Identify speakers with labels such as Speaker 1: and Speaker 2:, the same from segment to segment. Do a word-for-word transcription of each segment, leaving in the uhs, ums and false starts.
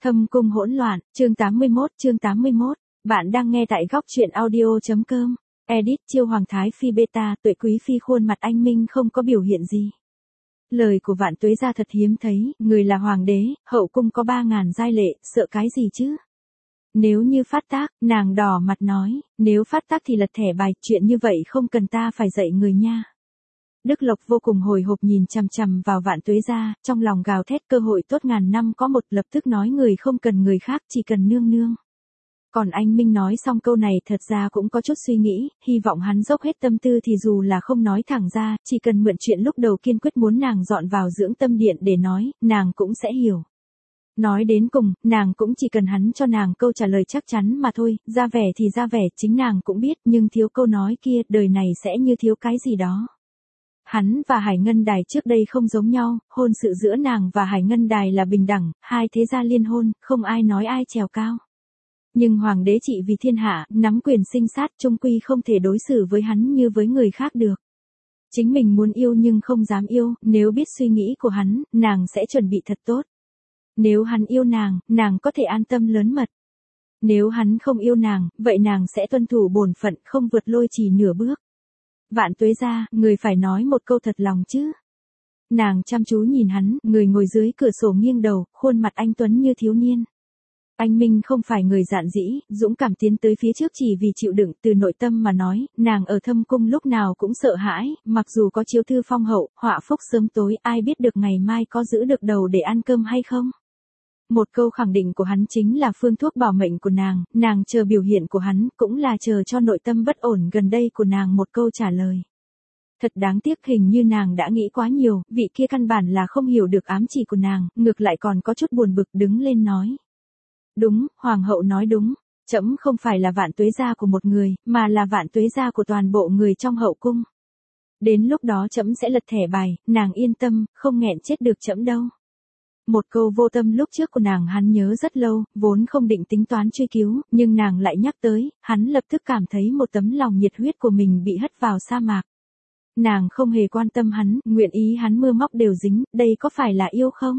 Speaker 1: Thâm cung hỗn loạn, chương tám mươi mốt, chương tám mươi mốt. Bạn đang nghe tại góc truyện audio.com. Edit chiêu Hoàng Thái Phi beta, Tuệ Quý Phi khuôn mặt anh minh không có biểu hiện gì. Lời của Vạn Tuế gia thật hiếm thấy, người là hoàng đế, hậu cung có ba ngàn giai lệ, sợ cái gì chứ? Nếu như phát tác, nàng đỏ mặt nói, nếu phát tác thì lật thẻ bài, chuyện như vậy không cần ta phải dạy người nha. Đức Lộc vô cùng hồi hộp nhìn chằm chằm vào Vạn Tuế gia, trong lòng gào thét cơ hội tốt ngàn năm có một, lập tức nói người không cần người khác, chỉ cần nương nương. Còn anh Minh nói xong câu này thật ra cũng có chút suy nghĩ, hy vọng hắn dốc hết tâm tư thì dù là không nói thẳng ra, chỉ cần mượn chuyện lúc đầu kiên quyết muốn nàng dọn vào dưỡng tâm điện để nói, nàng cũng sẽ hiểu. Nói đến cùng, nàng cũng chỉ cần hắn cho nàng câu trả lời chắc chắn mà thôi, ra vẻ thì ra vẻ, chính nàng cũng biết, nhưng thiếu câu nói kia, đời này sẽ như thiếu cái gì đó. Hắn và Hải Ngân Đài trước đây không giống nhau, hôn sự giữa nàng và Hải Ngân Đài là bình đẳng, hai thế gia liên hôn, không ai nói ai trèo cao. Nhưng hoàng đế trị vì thiên hạ, nắm quyền sinh sát, chung quy không thể đối xử với hắn như với người khác được. Chính mình muốn yêu nhưng không dám yêu, nếu biết suy nghĩ của hắn, nàng sẽ chuẩn bị thật tốt. Nếu hắn yêu nàng, nàng có thể an tâm lớn mật. Nếu hắn không yêu nàng, vậy nàng sẽ tuân thủ bổn phận, không vượt lôi chỉ nửa bước. Vạn Tuế gia, người phải nói một câu thật lòng chứ. Nàng chăm chú nhìn hắn, người ngồi dưới cửa sổ nghiêng đầu, khuôn mặt anh tuấn như thiếu niên. Anh Minh không phải người dạn dĩ, dũng cảm tiến tới phía trước chỉ vì chịu đựng, từ nội tâm mà nói, nàng ở thâm cung lúc nào cũng sợ hãi, mặc dù có chiếu thư phong hậu, họa phúc sớm tối, ai biết được ngày mai có giữ được đầu để ăn cơm hay không. Một câu khẳng định của hắn chính là phương thuốc bảo mệnh của nàng, nàng chờ biểu hiện của hắn, cũng là chờ cho nội tâm bất ổn gần đây của nàng một câu trả lời. Thật đáng tiếc, hình như nàng đã nghĩ quá nhiều, vị kia căn bản là không hiểu được ám chỉ của nàng, ngược lại còn có chút buồn bực đứng lên nói. Đúng, Hoàng hậu nói đúng, trẫm không phải là Vạn Tuế gia của một người, mà là Vạn Tuế gia của toàn bộ người trong hậu cung. Đến lúc đó trẫm sẽ lật thẻ bài, nàng yên tâm, không nghẹn chết được trẫm đâu. Một câu vô tâm lúc trước của nàng hắn nhớ rất lâu, vốn không định tính toán truy cứu, nhưng nàng lại nhắc tới, hắn lập tức cảm thấy một tấm lòng nhiệt huyết của mình bị hất vào sa mạc. Nàng không hề quan tâm hắn, nguyện ý hắn mưa móc đều dính, đây có phải là yêu không?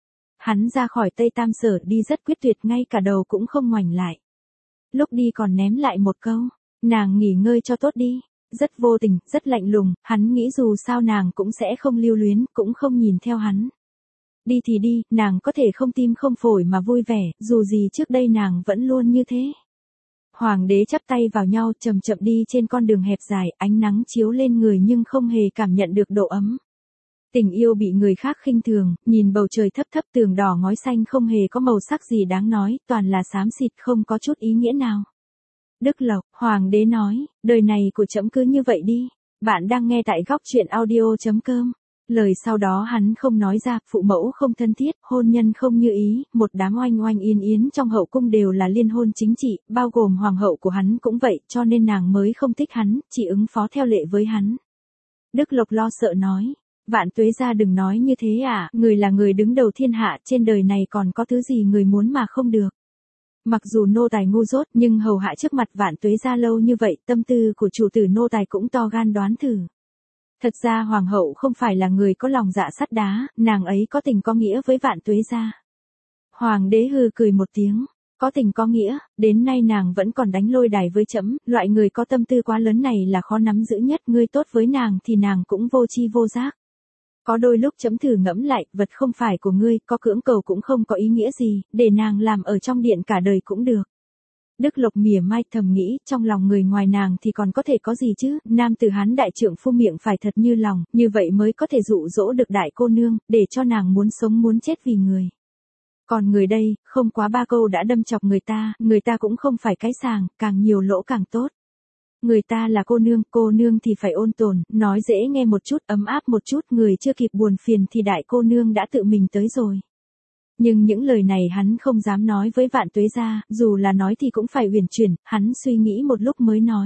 Speaker 1: Hắn ra khỏi Tây Tam Sở đi rất quyết tuyệt, ngay cả đầu cũng không ngoảnh lại. Lúc đi còn ném lại một câu, nàng nghỉ ngơi cho tốt đi. Rất vô tình, rất lạnh lùng, hắn nghĩ dù sao nàng cũng sẽ không lưu luyến, cũng không nhìn theo hắn. Đi thì đi, nàng có thể không tim không phổi mà vui vẻ, dù gì trước đây nàng vẫn luôn như thế. Hoàng đế chắp tay vào nhau, chậm chậm đi trên con đường hẹp dài, ánh nắng chiếu lên người nhưng không hề cảm nhận được độ ấm. Tình yêu bị người khác khinh thường, nhìn bầu trời thấp thấp tường đỏ ngói xanh không hề có màu sắc gì đáng nói, toàn là xám xịt không có chút ý nghĩa nào. Đức Lộc, hoàng đế nói, đời này của trẫm cứ như vậy đi. Bạn đang nghe tại góc truyện audio.com. Lời sau đó hắn không nói ra, phụ mẫu không thân thiết, hôn nhân không như ý, một đám oanh oanh yên yến trong hậu cung đều là liên hôn chính trị, bao gồm hoàng hậu của hắn cũng vậy, cho nên nàng mới không thích hắn, chỉ ứng phó theo lệ với hắn. Đức Lộc lo sợ nói, Vạn Tuế gia đừng nói như thế à, người là người đứng đầu thiên hạ, trên đời này còn có thứ gì người muốn mà không được. Mặc dù nô tài ngu dốt, nhưng hầu hạ trước mặt Vạn Tuế gia lâu như vậy, tâm tư của chủ tử nô tài cũng to gan đoán thử. Thật ra hoàng hậu không phải là người có lòng dạ sắt đá, nàng ấy có tình có nghĩa với Vạn Tuế gia. Hoàng đế hừ cười một tiếng, có tình có nghĩa, đến nay nàng vẫn còn đánh lôi đài với trẫm, loại người có tâm tư quá lớn này là khó nắm giữ nhất, ngươi tốt với nàng thì nàng cũng vô chi vô giác. Có đôi lúc trẫm thử ngẫm lại, vật không phải của ngươi, có cưỡng cầu cũng không có ý nghĩa gì, để nàng làm ở trong điện cả đời cũng được. Đức Lộc mỉa mai thầm nghĩ, trong lòng người ngoài nàng thì còn có thể có gì chứ, nam tử Hán đại trượng phu miệng phải thật như lòng, như vậy mới có thể dụ dỗ được đại cô nương, để cho nàng muốn sống muốn chết vì người. Còn người đây, không quá ba câu đã đâm chọc người ta, người ta cũng không phải cái sàng, càng nhiều lỗ càng tốt. Người ta là cô nương, cô nương thì phải ôn tồn, nói dễ nghe một chút, ấm áp một chút, người chưa kịp buồn phiền thì đại cô nương đã tự mình tới rồi. Nhưng những lời này hắn không dám nói với Vạn Tuế gia, dù là nói thì cũng phải uyển chuyển, hắn suy nghĩ một lúc mới nói.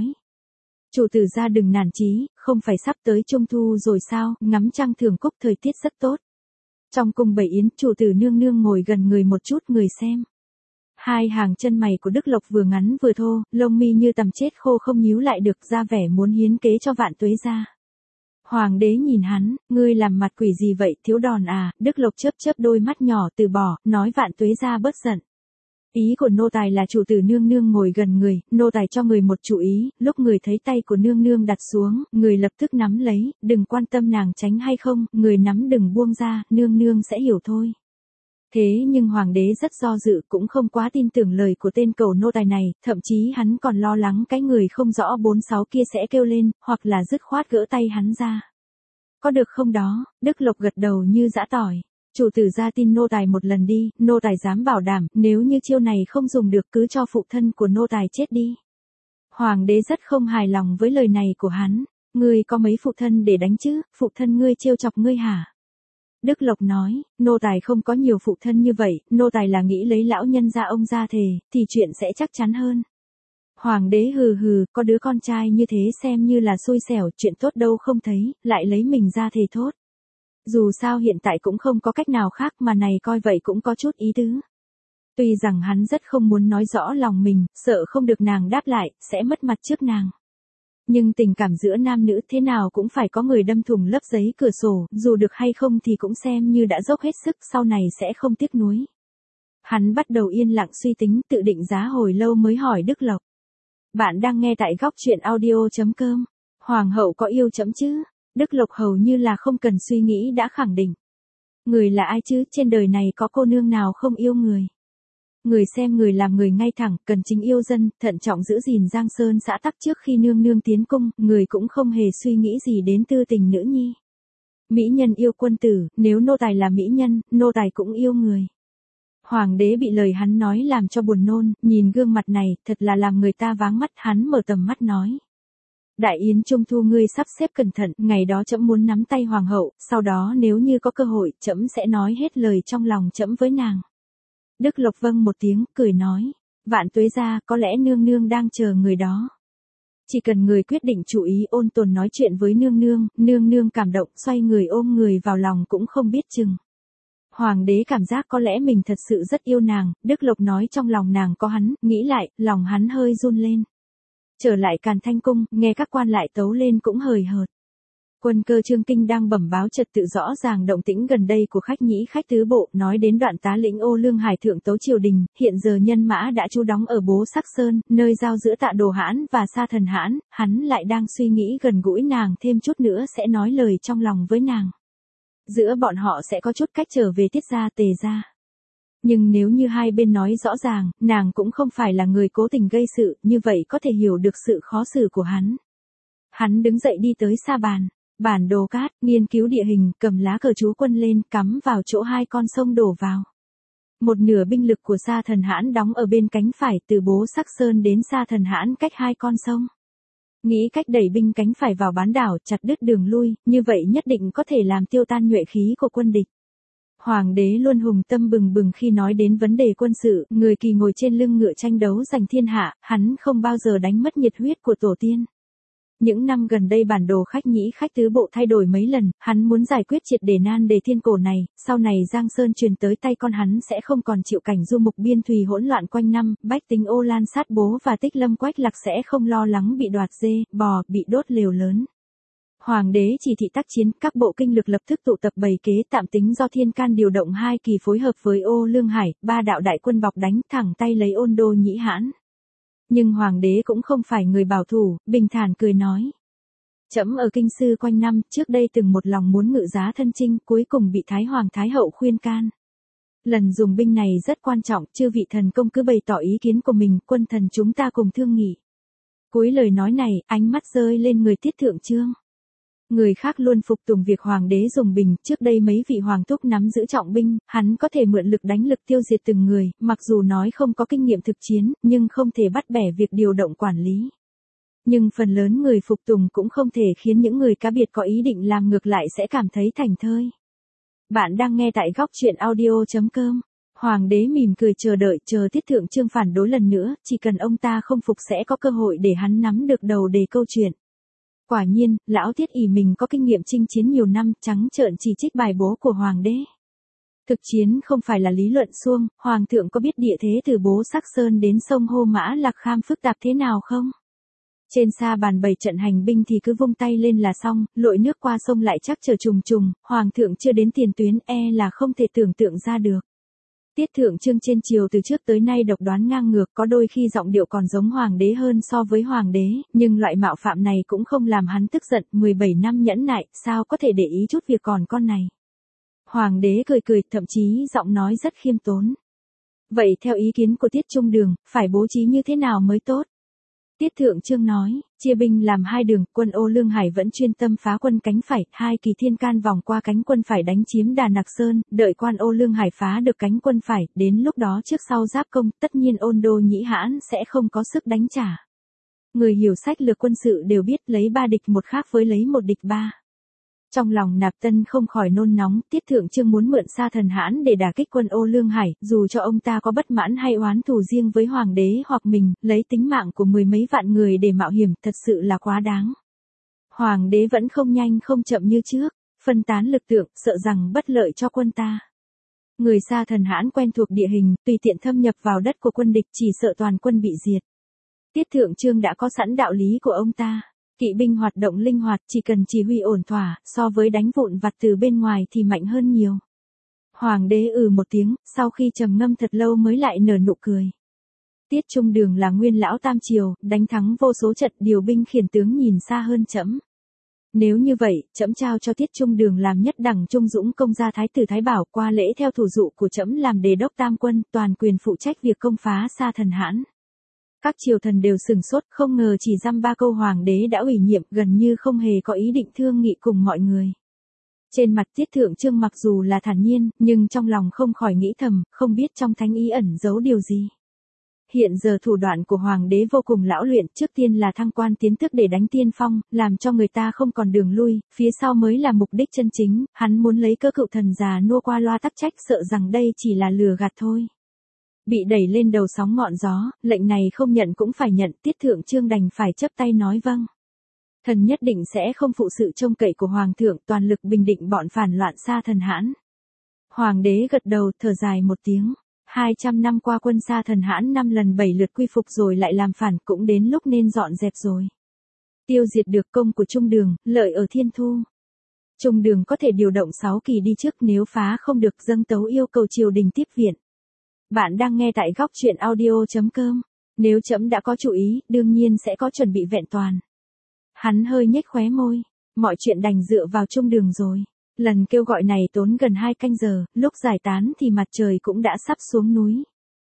Speaker 1: Chủ tử gia đừng nản chí, không phải sắp tới trung thu rồi sao, ngắm trăng thưởng cúc thời tiết rất tốt. Trong cung bày yến, chủ tử nương nương ngồi gần người một chút người xem. Hai hàng chân mày của Đức Lộc vừa ngắn vừa thô, lông mi như tằm chết khô không nhíu lại được, ra vẻ muốn hiến kế cho Vạn Tuế gia. Hoàng đế nhìn hắn, ngươi làm mặt quỷ gì vậy, thiếu đòn à, Đức Lộc chớp chớp đôi mắt nhỏ từ bỏ, nói Vạn Tuế gia bớt giận. Ý của nô tài là chủ tử nương nương ngồi gần người, nô tài cho người một chủ ý, lúc người thấy tay của nương nương đặt xuống, người lập tức nắm lấy, đừng quan tâm nàng tránh hay không, người nắm đừng buông ra, nương nương sẽ hiểu thôi. Thế nhưng hoàng đế rất do dự, cũng không quá tin tưởng lời của tên cầu nô tài này, thậm chí hắn còn lo lắng cái người không rõ bốn sáu kia sẽ kêu lên, hoặc là dứt khoát gỡ tay hắn ra. Có được không đó, Đức Lộc gật đầu như giã tỏi. Chủ tử ra tin nô tài một lần đi, nô tài dám bảo đảm, nếu như chiêu này không dùng được cứ cho phụ thân của nô tài chết đi. Hoàng đế rất không hài lòng với lời này của hắn, ngươi có mấy phụ thân để đánh chứ, phụ thân ngươi trêu chọc ngươi hả? Đức Lộc nói, nô tài không có nhiều phụ thân như vậy, nô tài là nghĩ lấy lão nhân gia ông ra thề, thì chuyện sẽ chắc chắn hơn. Hoàng đế hừ hừ, có đứa con trai như thế xem như là xui xẻo, chuyện tốt đâu không thấy, lại lấy mình ra thề thốt. Dù sao hiện tại cũng không có cách nào khác mà này coi vậy cũng có chút ý tứ. Tuy rằng hắn rất không muốn nói rõ lòng mình, sợ không được nàng đáp lại, sẽ mất mặt trước nàng. Nhưng tình cảm giữa nam nữ thế nào cũng phải có người đâm thủng lớp giấy cửa sổ, dù được hay không thì cũng xem như đã dốc hết sức, sau này sẽ không tiếc nuối. Hắn bắt đầu yên lặng suy tính, tự định giá hồi lâu mới hỏi Đức Lộc. Bạn đang nghe tại góc truyện audio.com. Hoàng hậu có yêu chấm chứ? Đức Lộc hầu như là không cần suy nghĩ đã khẳng định. Người là ai chứ, trên đời này có cô nương nào không yêu người. Người xem người làm người ngay thẳng, cần chính yêu dân, thận trọng giữ gìn giang sơn xã tắc trước khi nương nương tiến cung, người cũng không hề suy nghĩ gì đến tư tình nữ nhi. Mỹ nhân yêu quân tử, nếu nô tài là mỹ nhân, nô tài cũng yêu người. Hoàng đế bị lời hắn nói làm cho buồn nôn, nhìn gương mặt này, thật là làm người ta váng mắt, hắn mở tầm mắt nói. Đại yến trung thu ngươi sắp xếp cẩn thận, ngày đó trẫm muốn nắm tay hoàng hậu, sau đó nếu như có cơ hội, trẫm sẽ nói hết lời trong lòng trẫm với nàng. Đức Lộc vâng một tiếng, cười nói, vạn tuế ra, có lẽ nương nương đang chờ người đó. Chỉ cần người quyết định chủ ý ôn tồn nói chuyện với nương nương, nương nương cảm động, xoay người ôm người vào lòng cũng không biết chừng. Hoàng đế cảm giác có lẽ mình thật sự rất yêu nàng, Đức Lộc nói trong lòng nàng có hắn, nghĩ lại, lòng hắn hơi run lên. Trở lại Càn Thanh Cung, nghe các quan lại tấu lên cũng hời hợt. Quân cơ Trương Kinh đang bẩm báo trật tự rõ ràng động tĩnh gần đây của khách nhĩ khách tứ bộ, nói đến đoạn tá lĩnh Ô Lương Hải thượng tấu triều đình, hiện giờ nhân mã đã trú đóng ở Bố Sắc Sơn, nơi giao giữa Tạ Đồ Hãn và Sa Thần Hãn, hắn lại đang suy nghĩ gần gũi nàng thêm chút nữa sẽ nói lời trong lòng với nàng. Giữa bọn họ sẽ có chút cách trở về Tiết gia Tề gia. Nhưng nếu như hai bên nói rõ ràng, nàng cũng không phải là người cố tình gây sự, như vậy có thể hiểu được sự khó xử của hắn. Hắn đứng dậy đi tới sa bàn, bản đồ cát, nghiên cứu địa hình, cầm lá cờ trú quân lên, cắm vào chỗ hai con sông đổ vào. Một nửa binh lực của Sa Thần Hãn đóng ở bên cánh phải, từ Bố Sắc Sơn đến Sa Thần Hãn cách hai con sông. Nghĩ cách đẩy binh cánh phải vào bán đảo, chặt đứt đường lui, như vậy nhất định có thể làm tiêu tan nhuệ khí của quân địch. Hoàng đế luôn hùng tâm bừng bừng khi nói đến vấn đề quân sự, người kỳ ngồi trên lưng ngựa tranh đấu giành thiên hạ, hắn không bao giờ đánh mất nhiệt huyết của tổ tiên. Những năm gần đây bản đồ khách nhĩ khách tứ bộ thay đổi mấy lần, hắn muốn giải quyết triệt để nan đề thiên cổ này, sau này Giang Sơn truyền tới tay con hắn sẽ không còn chịu cảnh du mục biên thùy hỗn loạn quanh năm, bách tính Ô Lan sát bố và Tích Lâm Quách Lạc sẽ không lo lắng bị đoạt dê, bò, bị đốt lều lớn. Hoàng đế chỉ thị tác chiến, các bộ kinh lực lập tức tụ tập bày kế tạm tính do Thiên Can điều động hai kỳ phối hợp với Ô Lương Hải, ba đạo đại quân bọc đánh thẳng tay lấy Ôn Đô Nhĩ Hãn. Nhưng hoàng đế cũng không phải người bảo thủ, bình thản cười nói. Trẫm ở kinh sư quanh năm, trước đây từng một lòng muốn ngự giá thân chinh, cuối cùng bị Thái Hoàng Thái Hậu khuyên can. Lần dùng binh này rất quan trọng, chư vị thần công cứ bày tỏ ý kiến của mình, quân thần chúng ta cùng thương nghị. Cuối lời nói này, ánh mắt rơi lên người Tiết Thượng Chương. Người khác luôn phục tùng việc hoàng đế dùng bình, trước đây mấy vị hoàng thúc nắm giữ trọng binh, hắn có thể mượn lực đánh lực tiêu diệt từng người, mặc dù nói không có kinh nghiệm thực chiến, nhưng không thể bắt bẻ việc điều động quản lý. Nhưng phần lớn người phục tùng cũng không thể khiến những người cá biệt có ý định làm ngược lại sẽ cảm thấy thảnh thơi. Bạn đang nghe tại góc truyện audio.com. Hoàng đế mỉm cười chờ đợi, chờ Tiết Thượng Chương phản đối lần nữa, chỉ cần ông ta không phục sẽ có cơ hội để hắn nắm được đầu đề câu chuyện. Quả nhiên, lão Tiết ỷ mình có kinh nghiệm chinh chiến nhiều năm, trắng trợn chỉ trích bài bố của hoàng đế. Thực chiến không phải là lý luận suông, hoàng thượng có biết địa thế từ Bố Sắc Sơn đến sông Hô Mã Lạc Kham phức tạp thế nào không? Trên sa bàn bày trận hành binh thì cứ vung tay lên là xong, lội nước qua sông lại chắc chờ trùng trùng, hoàng thượng chưa đến tiền tuyến e là không thể tưởng tượng ra được. Tiết Thượng Chương trên triều từ trước tới nay độc đoán ngang ngược, có đôi khi giọng điệu còn giống hoàng đế hơn so với hoàng đế, nhưng loại mạo phạm này cũng không làm hắn tức giận, mười bảy năm nhẫn nại, sao có thể để ý chút việc còn con này. Hoàng đế cười cười, thậm chí giọng nói rất khiêm tốn. Vậy theo ý kiến của Tiết Trung Đường, phải bố trí như thế nào mới tốt? Tiết Thượng Chương nói, chia binh làm hai đường, quân Ô Lương Hải vẫn chuyên tâm phá quân cánh phải, hai kỳ thiên can vòng qua cánh quân phải đánh chiếm Đà Nặc Sơn, đợi quan Ô Lương Hải phá được cánh quân phải, đến lúc đó trước sau giáp công, tất nhiên Ôn Đô Nhĩ Hãn sẽ không có sức đánh trả. Người hiểu sách lược quân sự đều biết lấy ba địch một khác với lấy một địch ba. Trong lòng Nạp Tân không khỏi nôn nóng, Tiết Thượng Chương muốn mượn Sa Thần Hãn để đả kích quân Ô Lương Hải, dù cho ông ta có bất mãn hay oán thù riêng với hoàng đế hoặc mình, lấy tính mạng của mười mấy vạn người để mạo hiểm, thật sự là quá đáng. Hoàng đế vẫn không nhanh không chậm như trước, phân tán lực lượng, sợ rằng bất lợi cho quân ta. Người Sa Thần Hãn quen thuộc địa hình, tùy tiện thâm nhập vào đất của quân địch, chỉ sợ toàn quân bị diệt. Tiết Thượng Chương đã có sẵn đạo lý của ông ta. Kỵ binh hoạt động linh hoạt, chỉ cần chỉ huy ổn thỏa, so với đánh vụn vặt từ bên ngoài thì mạnh hơn nhiều. Hoàng đế ừ một tiếng, sau khi trầm ngâm thật lâu mới lại nở nụ cười. Tiết Trung Đường là nguyên lão tam triều, đánh thắng vô số trận, điều binh khiển tướng nhìn xa hơn trẫm. Nếu như vậy, trẫm trao cho Tiết Trung Đường làm nhất đẳng trung dũng công gia thái tử Thái Bảo, qua lễ theo thủ dụ của trẫm làm đề đốc tam quân, toàn quyền phụ trách việc công phá Sa Thần Hãn. Các triều thần đều sửng sốt, không ngờ chỉ dăm ba câu hoàng đế đã ủy nhiệm, gần như không hề có ý định thương nghị cùng mọi người. Trên mặt Tiết Thượng Chương mặc dù là thản nhiên, nhưng trong lòng không khỏi nghĩ thầm, không biết trong thánh ý ẩn giấu điều gì. Hiện giờ thủ đoạn của hoàng đế vô cùng lão luyện, trước tiên là thăng quan tiến tước để đánh tiên phong, làm cho người ta không còn đường lui, phía sau mới là mục đích chân chính, hắn muốn lấy cơ cựu thần già nua qua loa tắc trách, sợ rằng đây chỉ là lừa gạt thôi. Bị đẩy lên đầu sóng ngọn gió, lệnh này không nhận cũng phải nhận, Tiết Thượng Chương đành phải chấp tay nói vâng. Thần nhất định sẽ không phụ sự trông cậy của Hoàng thượng, toàn lực bình định bọn phản loạn Sa Thần Hãn. Hoàng đế gật đầu, thở dài một tiếng. hai trăm năm qua quân Sa Thần Hãn năm lần bảy lượt quy phục rồi lại làm phản, cũng đến lúc nên dọn dẹp rồi. Tiêu diệt được công của Trung Đường, lợi ở Thiên Thu. Trung Đường có thể điều động sáu kỳ đi trước, nếu phá không được dâng tấu yêu cầu triều đình tiếp viện. Bạn đang nghe tại góc truyện audio chấm com. Nếu trẫm đã có chủ ý, đương nhiên sẽ có chuẩn bị vẹn toàn. Hắn hơi nhếch khóe môi. Mọi chuyện đành dựa vào Trung Đường rồi. Lần kêu gọi này tốn gần hai canh giờ, lúc giải tán thì mặt trời cũng đã sắp xuống núi.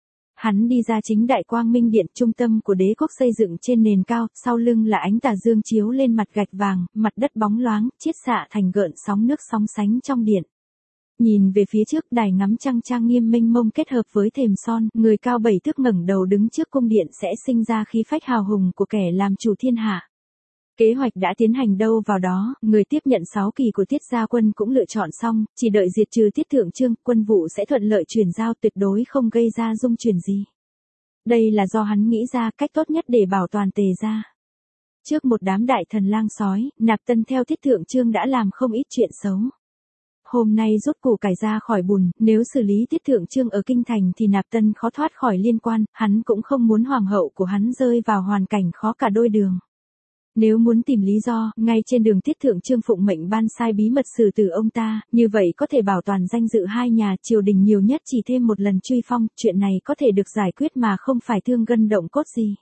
Speaker 1: Hắn đi ra chính Đại Quang Minh Điện, trung tâm của đế quốc xây dựng trên nền cao, sau lưng là ánh tà dương chiếu lên mặt gạch vàng, mặt đất bóng loáng, chiết xạ thành gợn sóng nước sóng sánh trong điện. Nhìn về phía trước, đài ngắm trăng trang nghiêm mênh mông kết hợp với thềm son, người cao bảy thước ngẩng đầu đứng trước cung điện sẽ sinh ra khí phách hào hùng của kẻ làm chủ thiên hạ. Kế hoạch đã tiến hành đâu vào đó, người tiếp nhận sáu kỳ của Tiết gia quân cũng lựa chọn xong, chỉ đợi diệt trừ Tiết Thượng Chương, quân vụ sẽ thuận lợi chuyển giao, tuyệt đối không gây ra dung chuyển gì. Đây là do hắn nghĩ ra cách tốt nhất để bảo toàn Tề gia. Trước một đám đại thần lang sói, Nạp Tân theo Tiết Thượng Chương đã làm không ít chuyện xấu. Hôm nay rút củ cải ra khỏi bùn, nếu xử lý Tiết Thượng Chương ở kinh thành thì Nạp Tân khó thoát khỏi liên quan, hắn cũng không muốn hoàng hậu của hắn rơi vào hoàn cảnh khó cả đôi đường. Nếu muốn tìm lý do, ngay trên đường Tiết Thượng Chương phụng mệnh ban sai bí mật xử tử ông ta, như vậy có thể bảo toàn danh dự hai nhà, triều đình nhiều nhất chỉ thêm một lần truy phong, chuyện này có thể được giải quyết mà không phải thương gân động cốt gì.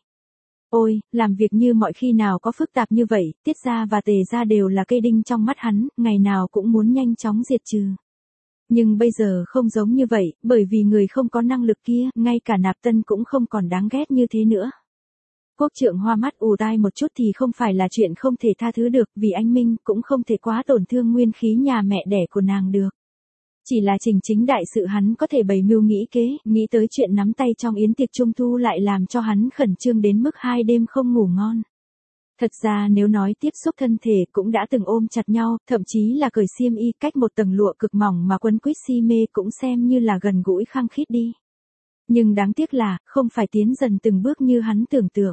Speaker 1: Ôi, làm việc như mọi khi nào có phức tạp như vậy, Tiết gia và Tề gia đều là cây đinh trong mắt hắn, ngày nào cũng muốn nhanh chóng diệt trừ. Nhưng bây giờ không giống như vậy, bởi vì người không có năng lực kia, ngay cả Nạp Tân cũng không còn đáng ghét như thế nữa. Quốc trượng hoa mắt ù tai một chút thì không phải là chuyện không thể tha thứ được, vì anh Minh cũng không thể quá tổn thương nguyên khí nhà mẹ đẻ của nàng được. Chỉ là Trình Chính đại sự hắn có thể bày mưu nghĩ kế, nghĩ tới chuyện nắm tay trong yến tiệc trung thu lại làm cho hắn khẩn trương đến mức hai đêm không ngủ ngon. Thật ra nếu nói tiếp xúc thân thể cũng đã từng ôm chặt nhau, thậm chí là cởi xiêm y cách một tầng lụa cực mỏng mà quấn quýt si mê cũng xem như là gần gũi khăng khít đi. Nhưng đáng tiếc là, không phải tiến dần từng bước như hắn tưởng tượng.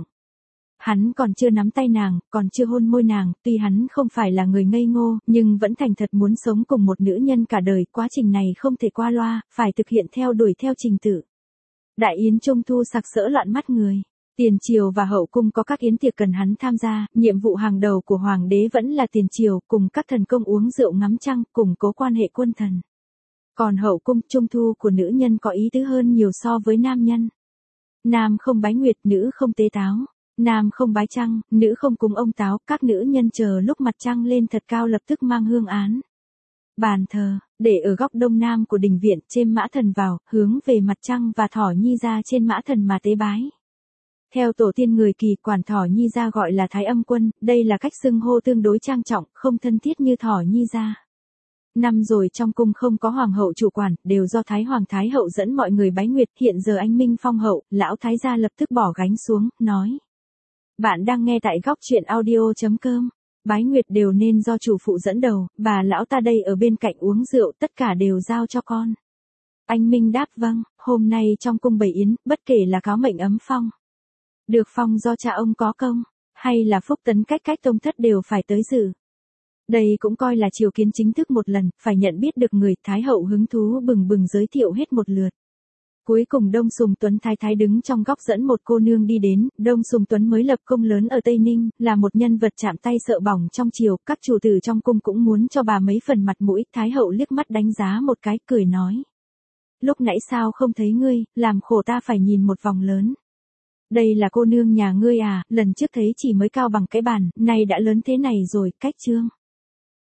Speaker 1: Hắn còn chưa nắm tay nàng, còn chưa hôn môi nàng, tuy hắn không phải là người ngây ngô, nhưng vẫn thành thật muốn sống cùng một nữ nhân cả đời, quá trình này không thể qua loa, phải thực hiện theo đuổi theo trình tự. Đại yến trung thu sặc sỡ loạn mắt người. Tiền triều và hậu cung có các yến tiệc cần hắn tham gia, nhiệm vụ hàng đầu của hoàng đế vẫn là tiền triều, cùng các thần công uống rượu ngắm trăng, củng cố quan hệ quân thần. Còn hậu cung trung thu của nữ nhân có ý tứ hơn nhiều so với nam nhân. Nam không bái nguyệt, nữ không tế táo. Nam không bái trăng, nữ không cúng ông táo. Các nữ nhân chờ lúc mặt trăng lên thật cao lập tức mang hương án. Bàn thờ, để ở góc đông nam của đình viện, chêm mã thần vào, hướng về mặt trăng và thỏ nhi ra trên mã thần mà tế bái. Theo tổ tiên người Kỳ, quản thỏ nhi ra gọi là Thái Âm Quân, đây là cách xưng hô tương đối trang trọng, không thân thiết như thỏ nhi ra. Năm rồi trong cung không có hoàng hậu chủ quản, đều do Thái Hoàng Thái Hậu dẫn mọi người bái nguyệt, hiện giờ anh minh phong hậu, lão Thái gia lập tức bỏ gánh xuống, nói. Bạn đang nghe tại góc truyện audio.com. Bái nguyệt đều nên do chủ phụ dẫn đầu, bà lão ta đây ở bên cạnh uống rượu, tất cả đều giao cho con. Anh Minh đáp vâng, hôm nay trong cung bày yến, bất kể là cáo mệnh ấm phong. Được phong do cha ông có công, hay là phúc tấn cách cách tông thất đều phải tới dự. Đây cũng coi là triều kiến chính thức một lần, phải nhận biết được người. Thái hậu hứng thú bừng bừng giới thiệu hết một lượt. Cuối cùng Đông Sùng Tuấn thái thái đứng trong góc dẫn một cô nương đi đến. Đông Sùng Tuấn mới lập công lớn ở Tây Ninh, là một nhân vật chạm tay sợ bỏng trong triều. Các chủ tử trong cung cũng muốn cho bà mấy phần mặt mũi. Thái hậu liếc mắt đánh giá một cái, cười nói. Lúc nãy sao không thấy ngươi, làm khổ ta phải nhìn một vòng lớn. Đây là cô nương nhà ngươi à, lần trước thấy chỉ mới cao bằng cái bàn, nay đã lớn thế này rồi, cách trương.